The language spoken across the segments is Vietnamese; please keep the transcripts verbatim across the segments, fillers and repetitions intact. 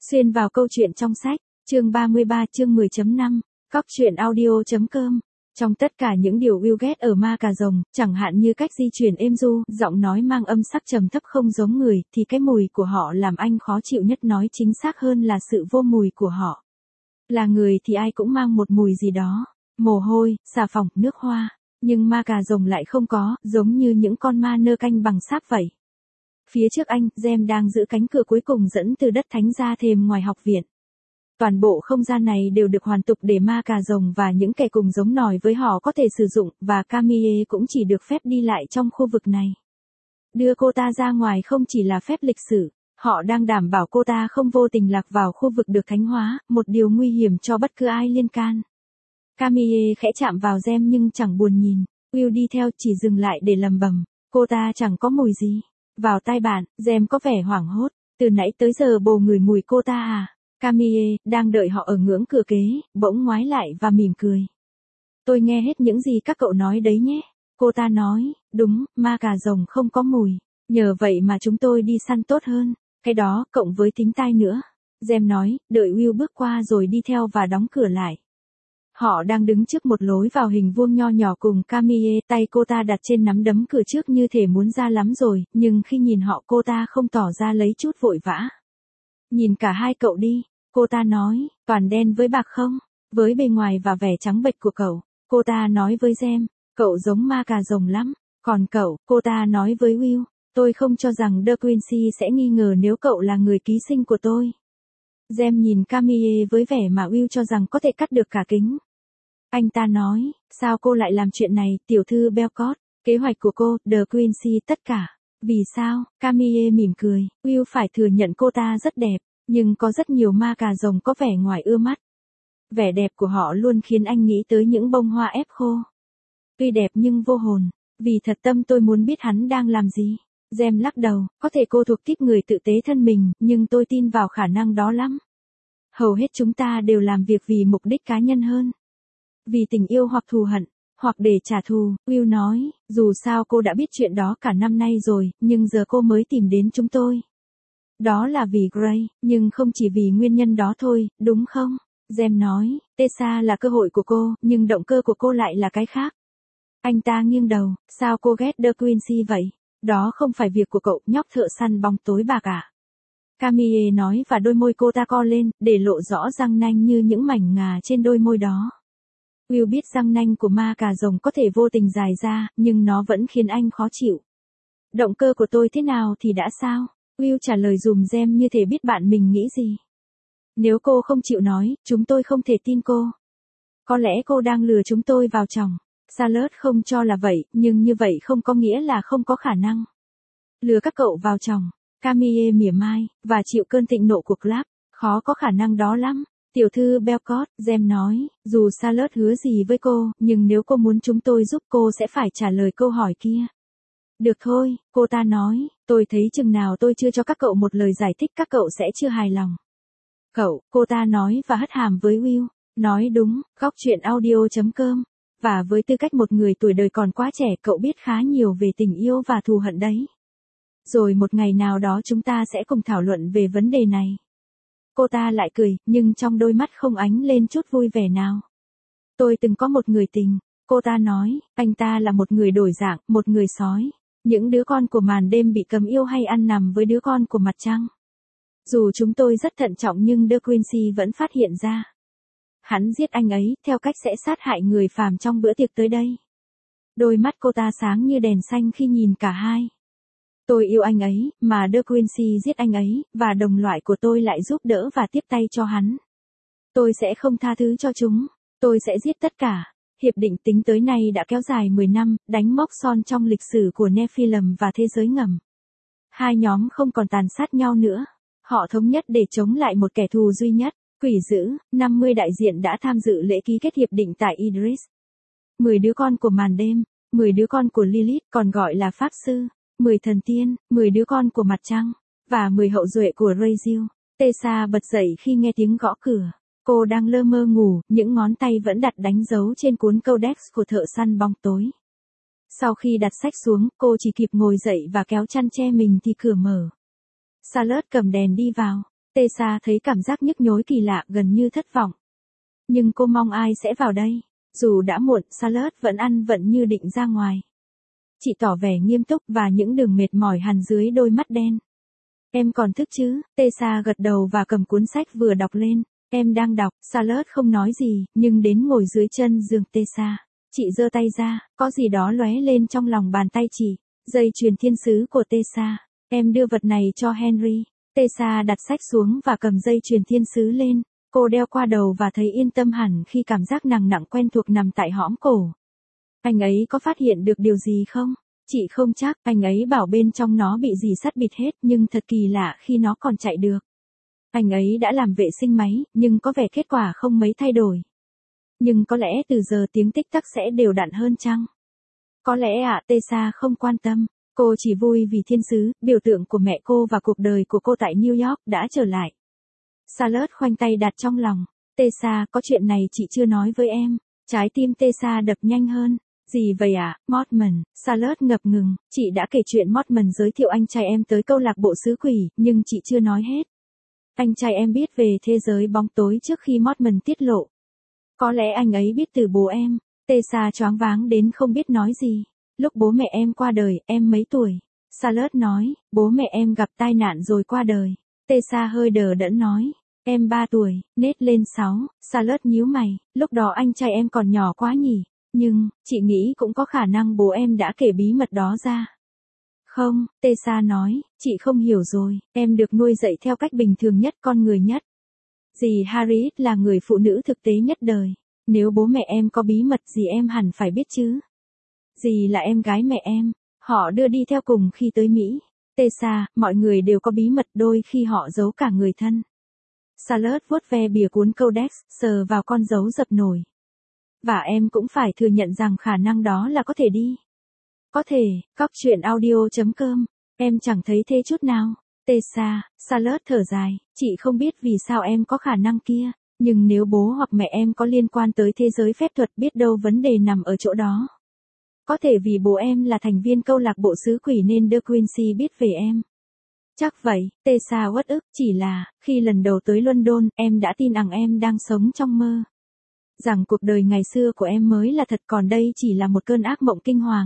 Xuyên vào câu chuyện trong sách, chương ba mươi ba chương mười chấm năm, cóc truyện audio chấm com. Trong tất cả những điều Will ghét ở ma cà rồng, chẳng hạn như cách di chuyển êm du, giọng nói mang âm sắc trầm thấp không giống người, thì cái mùi của họ làm anh khó chịu nhất, nói chính xác hơn là sự vô mùi của họ. Là người thì ai cũng mang một mùi gì đó, mồ hôi, xà phòng, nước hoa, nhưng ma cà rồng lại không có, giống như những con ma nơ canh bằng sáp vậy. Phía trước anh, Gem đang giữ cánh cửa cuối cùng dẫn từ đất thánh ra thềm ngoài học viện. Toàn bộ không gian này đều được hoàn tục để ma cà rồng và những kẻ cùng giống nòi với họ có thể sử dụng, và Camille cũng chỉ được phép đi lại trong khu vực này. Đưa cô ta ra ngoài không chỉ là phép lịch sử, họ đang đảm bảo cô ta không vô tình lạc vào khu vực được thánh hóa, một điều nguy hiểm cho bất cứ ai liên can. Camille khẽ chạm vào Gem nhưng chẳng buồn nhìn, Will đi theo chỉ dừng lại để lầm bầm, cô ta chẳng có mùi gì. Vào tai bạn, Gem có vẻ hoảng hốt, từ nãy tới giờ bồ ngửi mùi cô ta à? Camille, đang đợi họ ở ngưỡng cửa kế, bỗng ngoái lại và mỉm cười. Tôi nghe hết những gì các cậu nói đấy nhé. Cô ta nói, đúng, ma cà rồng không có mùi, nhờ vậy mà chúng tôi đi săn tốt hơn, cái đó cộng với tính tai nữa. Gem nói, đợi Will bước qua rồi đi theo và đóng cửa lại. Họ đang đứng trước một lối vào hình vuông nho nhỏ cùng Camille, tay cô ta đặt trên nắm đấm cửa trước như thể muốn ra lắm rồi, nhưng khi nhìn họ cô ta không tỏ ra lấy chút vội vã. Nhìn cả hai cậu đi, cô ta nói, toàn đen với bạc không? Với bề ngoài và vẻ trắng bệch của cậu, cô ta nói với Gem, cậu giống ma cà rồng lắm. Còn cậu, cô ta nói với Will, tôi không cho rằng De Quincy sẽ nghi ngờ nếu cậu là người ký sinh của tôi. Gem nhìn Camille với vẻ mà Will cho rằng có thể cắt được cả kính. Anh ta nói, sao cô lại làm chuyện này, tiểu thư Belcott, kế hoạch của cô, De Quincy tất cả. Vì sao? Camille mỉm cười, Will phải thừa nhận cô ta rất đẹp, nhưng có rất nhiều ma cà rồng có vẻ ngoài ưa mắt. Vẻ đẹp của họ luôn khiến anh nghĩ tới những bông hoa ép khô. Tuy đẹp nhưng vô hồn, vì thật tâm tôi muốn biết hắn đang làm gì. Gem lắc đầu, có thể cô thuộc tiếp người tự tế thân mình, nhưng tôi tin vào khả năng đó lắm. Hầu hết chúng ta đều làm việc vì mục đích cá nhân hơn. Vì tình yêu hoặc thù hận, hoặc để trả thù, Will nói, dù sao cô đã biết chuyện đó cả năm nay rồi, nhưng giờ cô mới tìm đến chúng tôi. Đó là vì Gray, nhưng không chỉ vì nguyên nhân đó thôi, đúng không? Gem nói, Tessa là cơ hội của cô, nhưng động cơ của cô lại là cái khác. Anh ta nghiêng đầu, sao cô ghét De Quincy vậy? Đó không phải việc của cậu, nhóc thợ săn bóng tối bạc à? Camille nói và đôi môi cô ta co lên, để lộ rõ răng nanh như những mảnh ngà trên đôi môi đó. Will biết răng nanh của ma cà rồng có thể vô tình dài ra, nhưng nó vẫn khiến anh khó chịu. Động cơ của tôi thế nào thì đã sao? Will trả lời dùm Gem như thể biết bạn mình nghĩ gì. Nếu cô không chịu nói, chúng tôi không thể tin cô. Có lẽ cô đang lừa chúng tôi vào chồng. Charlotte không cho là vậy, nhưng như vậy không có nghĩa là không có khả năng. Lừa các cậu vào chồng. Camille mỉa mai, và chịu cơn thịnh nộ của Clap. Khó có khả năng đó lắm. Tiểu thư Belcott, Gem nói, dù Charlotte hứa gì với cô, nhưng nếu cô muốn chúng tôi giúp cô sẽ phải trả lời câu hỏi kia. Được thôi, cô ta nói, tôi thấy chừng nào tôi chưa cho các cậu một lời giải thích các cậu sẽ chưa hài lòng. Cậu, cô ta nói và hất hàm với Will, nói đúng, cóc truyện audio chấm com. Và với tư cách một người tuổi đời còn quá trẻ, cậu biết khá nhiều về tình yêu và thù hận đấy. Rồi một ngày nào đó chúng ta sẽ cùng thảo luận về vấn đề này. Cô ta lại cười, nhưng trong đôi mắt không ánh lên chút vui vẻ nào. Tôi từng có một người tình, cô ta nói, anh ta là một người đổi dạng, một người sói. Những đứa con của màn đêm bị cấm yêu hay ăn nằm với đứa con của mặt trăng. Dù chúng tôi rất thận trọng nhưng De Quincy vẫn phát hiện ra. Hắn giết anh ấy, theo cách sẽ sát hại người phàm trong bữa tiệc tới đây. Đôi mắt cô ta sáng như đèn xanh khi nhìn cả hai. Tôi yêu anh ấy, mà De Quincy giết anh ấy, và đồng loại của tôi lại giúp đỡ và tiếp tay cho hắn. Tôi sẽ không tha thứ cho chúng. Tôi sẽ giết tất cả. Hiệp định tính tới nay đã kéo dài mười năm, đánh mốc son trong lịch sử của Nephilim và thế giới ngầm. Hai nhóm không còn tàn sát nhau nữa. Họ thống nhất để chống lại một kẻ thù duy nhất. Quỷ dữ, năm mươi đại diện đã tham dự lễ ký kết hiệp định tại Idris. mười đứa con của màn đêm, mười đứa con của Lilith còn gọi là Pháp Sư, mười thần tiên, mười đứa con của mặt trăng, và mười hậu duệ của Raziel. Tessa bật dậy khi nghe tiếng gõ cửa. Cô đang lơ mơ ngủ, những ngón tay vẫn đặt đánh dấu trên cuốn codex của thợ săn bóng tối. Sau khi đặt sách xuống, cô chỉ kịp ngồi dậy và kéo chăn che mình thì cửa mở. Charlotte cầm đèn đi vào. Tessa thấy cảm giác nhức nhối kỳ lạ, gần như thất vọng. Nhưng cô mong ai sẽ vào đây? Dù đã muộn, Charlotte vẫn ăn vận như định ra ngoài. Chị tỏ vẻ nghiêm túc và những đường mệt mỏi hằn dưới đôi mắt đen. Em còn thức chứ? Tessa gật đầu và cầm cuốn sách vừa đọc lên. Em đang đọc. Charlotte không nói gì, nhưng đến ngồi dưới chân giường Tessa. Chị giơ tay ra, có gì đó lóe lên trong lòng bàn tay chị. Dây chuyền thiên sứ của Tessa. Em đưa vật này cho Henry. Tessa đặt sách xuống và cầm dây chuyền thiên sứ lên. Cô đeo qua đầu và thấy yên tâm hẳn khi cảm giác nặng nặng quen thuộc nằm tại hõm cổ. Anh ấy có phát hiện được điều gì không? Chị không chắc, anh ấy bảo bên trong nó bị dì sắt bịt hết, nhưng thật kỳ lạ khi nó còn chạy được. Anh ấy đã làm vệ sinh máy, nhưng có vẻ kết quả không mấy thay đổi. Nhưng có lẽ từ giờ tiếng tích tắc sẽ đều đặn hơn chăng? Có lẽ ạ, à, Tessa không quan tâm. Cô chỉ vui vì thiên sứ, biểu tượng của mẹ cô và cuộc đời của cô tại New York đã trở lại. Charlotte khoanh tay đặt trong lòng. Tessa, có chuyện này chị chưa nói với em. Trái tim Tessa đập nhanh hơn. Gì vậy ạ, à? Mortman? Charlotte ngập ngừng. Chị đã kể chuyện Mortman giới thiệu anh trai em tới câu lạc bộ xứ quỷ, nhưng chị chưa nói hết. Anh trai em biết về thế giới bóng tối trước khi Mortman tiết lộ. Có lẽ anh ấy biết từ bố em. Tessa choáng váng đến không biết nói gì. Lúc bố mẹ em qua đời, em mấy tuổi? Charlotte nói, bố mẹ em gặp tai nạn rồi qua đời. Tessa hơi đờ đẫn nói, em ba tuổi, nết lên sáu. Charlotte nhíu mày, lúc đó anh trai em còn nhỏ quá nhỉ? Nhưng, chị nghĩ cũng có khả năng bố em đã kể bí mật đó ra. Không, Tessa nói, chị không hiểu rồi, em được nuôi dạy theo cách bình thường nhất, con người nhất. Dì Harriet là người phụ nữ thực tế nhất đời. Nếu bố mẹ em có bí mật gì em hẳn phải biết chứ. Dì là em gái mẹ em, họ đưa đi theo cùng khi tới Mỹ. Tessa, mọi người đều có bí mật, đôi khi họ giấu cả người thân. Charlotte vuốt ve bìa cuốn codex, sờ vào con dấu dập nổi. Và em cũng phải thừa nhận rằng khả năng đó là có thể đi. Có thể, cóc truyện audio chấm com, em chẳng thấy thế chút nào. Tessa, Charlotte thở dài, chị không biết vì sao em có khả năng kia, nhưng nếu bố hoặc mẹ em có liên quan tới thế giới phép thuật biết đâu vấn đề nằm ở chỗ đó. Có thể vì bố em là thành viên câu lạc bộ xứ quỷ nên De Quincy biết về em. Chắc vậy, Tessa uất ức, chỉ là, khi lần đầu tới London, em đã tin rằng em đang sống trong mơ. Rằng cuộc đời ngày xưa của em mới là thật, còn đây chỉ là một cơn ác mộng kinh hoàng.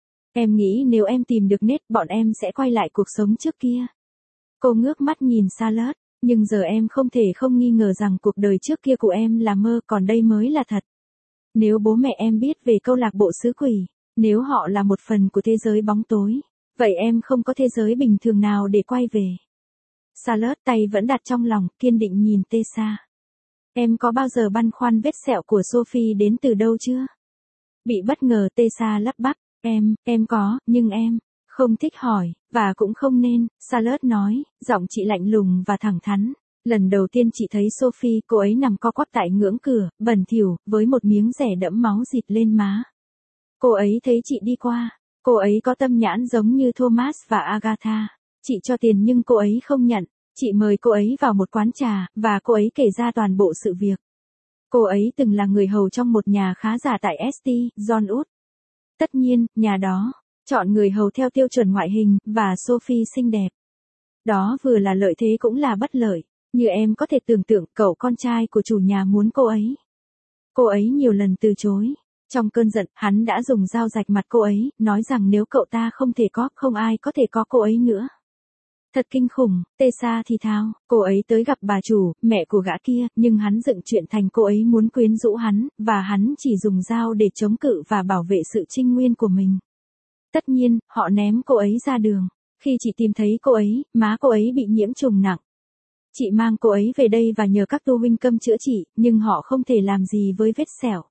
Em nghĩ nếu em tìm được nết, bọn em sẽ quay lại cuộc sống trước kia. Cô ngước mắt nhìn Charlotte, nhưng giờ em không thể không nghi ngờ rằng cuộc đời trước kia của em là mơ, còn đây mới là thật. Nếu bố mẹ em biết về câu lạc bộ xứ quỷ, nếu họ là một phần của thế giới bóng tối, vậy em không có thế giới bình thường nào để quay về. Charlotte tay vẫn đặt trong lòng, kiên định nhìn Tessa. Em có bao giờ băn khoăn vết sẹo của Sophie đến từ đâu chưa? Bị bất ngờ Tessa lắp bắp, em, em có, nhưng em không thích hỏi, và cũng không nên, Charlotte nói, giọng chị lạnh lùng và thẳng thắn. Lần đầu tiên chị thấy Sophie, cô ấy nằm co quắp tại ngưỡng cửa, bẩn thỉu, với một miếng rẻ đẫm máu dịt lên má. Cô ấy thấy chị đi qua. Cô ấy có tâm nhãn giống như Thomas và Agatha. Chị cho tiền nhưng cô ấy không nhận. Chị mời cô ấy vào một quán trà, và cô ấy kể ra toàn bộ sự việc. Cô ấy từng là người hầu trong một nhà khá giả tại ét tê, John Wood. Tất nhiên, nhà đó chọn người hầu theo tiêu chuẩn ngoại hình, và Sophie xinh đẹp. Đó vừa là lợi thế cũng là bất lợi. Như em có thể tưởng tượng, cậu con trai của chủ nhà muốn cô ấy. Cô ấy nhiều lần từ chối. Trong cơn giận, hắn đã dùng dao rạch mặt cô ấy, nói rằng nếu cậu ta không thể có, không ai có thể có cô ấy nữa. Thật kinh khủng, Tessa thì thào, cô ấy tới gặp bà chủ, mẹ của gã kia, nhưng hắn dựng chuyện thành cô ấy muốn quyến rũ hắn, và hắn chỉ dùng dao để chống cự và bảo vệ sự trinh nguyên của mình. Tất nhiên, họ ném cô ấy ra đường. Khi chị tìm thấy cô ấy, má cô ấy bị nhiễm trùng nặng. Chị mang cô ấy về đây và nhờ các tu huynh câm chữa trị, nhưng họ không thể làm gì với vết sẹo.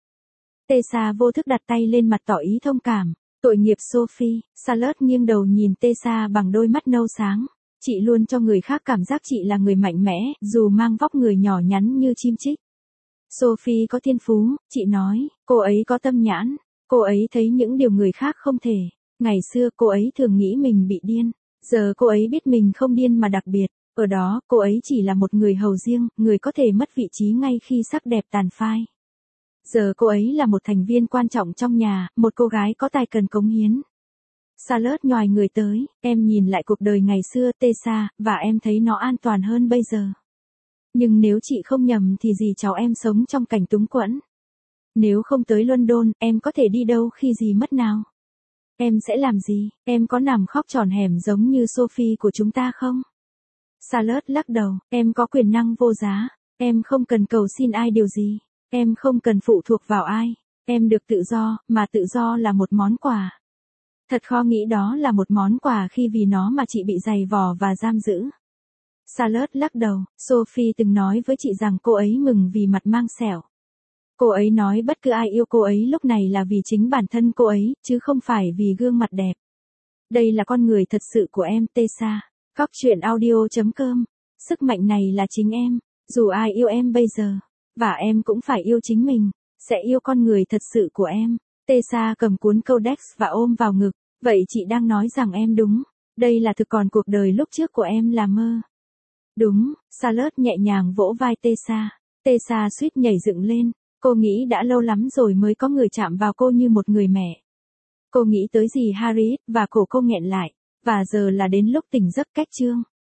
Tessa vô thức đặt tay lên mặt tỏ ý thông cảm. Tội nghiệp Sophie. Charlotte nghiêng đầu nhìn Tessa bằng đôi mắt nâu sáng. Chị luôn cho người khác cảm giác chị là người mạnh mẽ, dù mang vóc người nhỏ nhắn như chim chích. Sophie có thiên phú, chị nói, cô ấy có tâm nhãn, cô ấy thấy những điều người khác không thể. Ngày xưa cô ấy thường nghĩ mình bị điên, giờ cô ấy biết mình không điên mà đặc biệt. Ở đó, cô ấy chỉ là một người hầu riêng, người có thể mất vị trí ngay khi sắc đẹp tàn phai. Giờ cô ấy là một thành viên quan trọng trong nhà, một cô gái có tài cần cống hiến. Charlotte nhòi người tới, em nhìn lại cuộc đời ngày xưa Tessa, và em thấy nó an toàn hơn bây giờ. Nhưng nếu chị không nhầm thì dì cháu em sống trong cảnh túng quẫn. Nếu không tới London, em có thể đi đâu khi dì mất nào? Em sẽ làm gì? Em có nằm khóc tròn hẻm giống như Sophie của chúng ta không? Charlotte lắc đầu, em có quyền năng vô giá. Em không cần cầu xin ai điều gì. Em không cần phụ thuộc vào ai. Em được tự do, mà tự do là một món quà. Thật khó nghĩ đó là một món quà khi vì nó mà chị bị giày vò và giam giữ. Charlotte lắc đầu, Sophie từng nói với chị rằng cô ấy mừng vì mặt mang sẹo. Cô ấy nói bất cứ ai yêu cô ấy lúc này là vì chính bản thân cô ấy, chứ không phải vì gương mặt đẹp. Đây là con người thật sự của em, Tessa. Cóc truyện audio chấm com. Sức mạnh này là chính em. Dù ai yêu em bây giờ, và em cũng phải yêu chính mình, sẽ yêu con người thật sự của em. Tessa cầm cuốn codex và ôm vào ngực. Vậy chị đang nói rằng em đúng. Đây là thực, còn cuộc đời lúc trước của em là mơ. Đúng, Charlotte nhẹ nhàng vỗ vai Tessa. Tessa suýt nhảy dựng lên. Cô nghĩ đã lâu lắm rồi mới có người chạm vào cô như một người mẹ. Cô nghĩ tới dì Harriet và cổ cô nghẹn lại. Và giờ là đến lúc tỉnh giấc cách chương.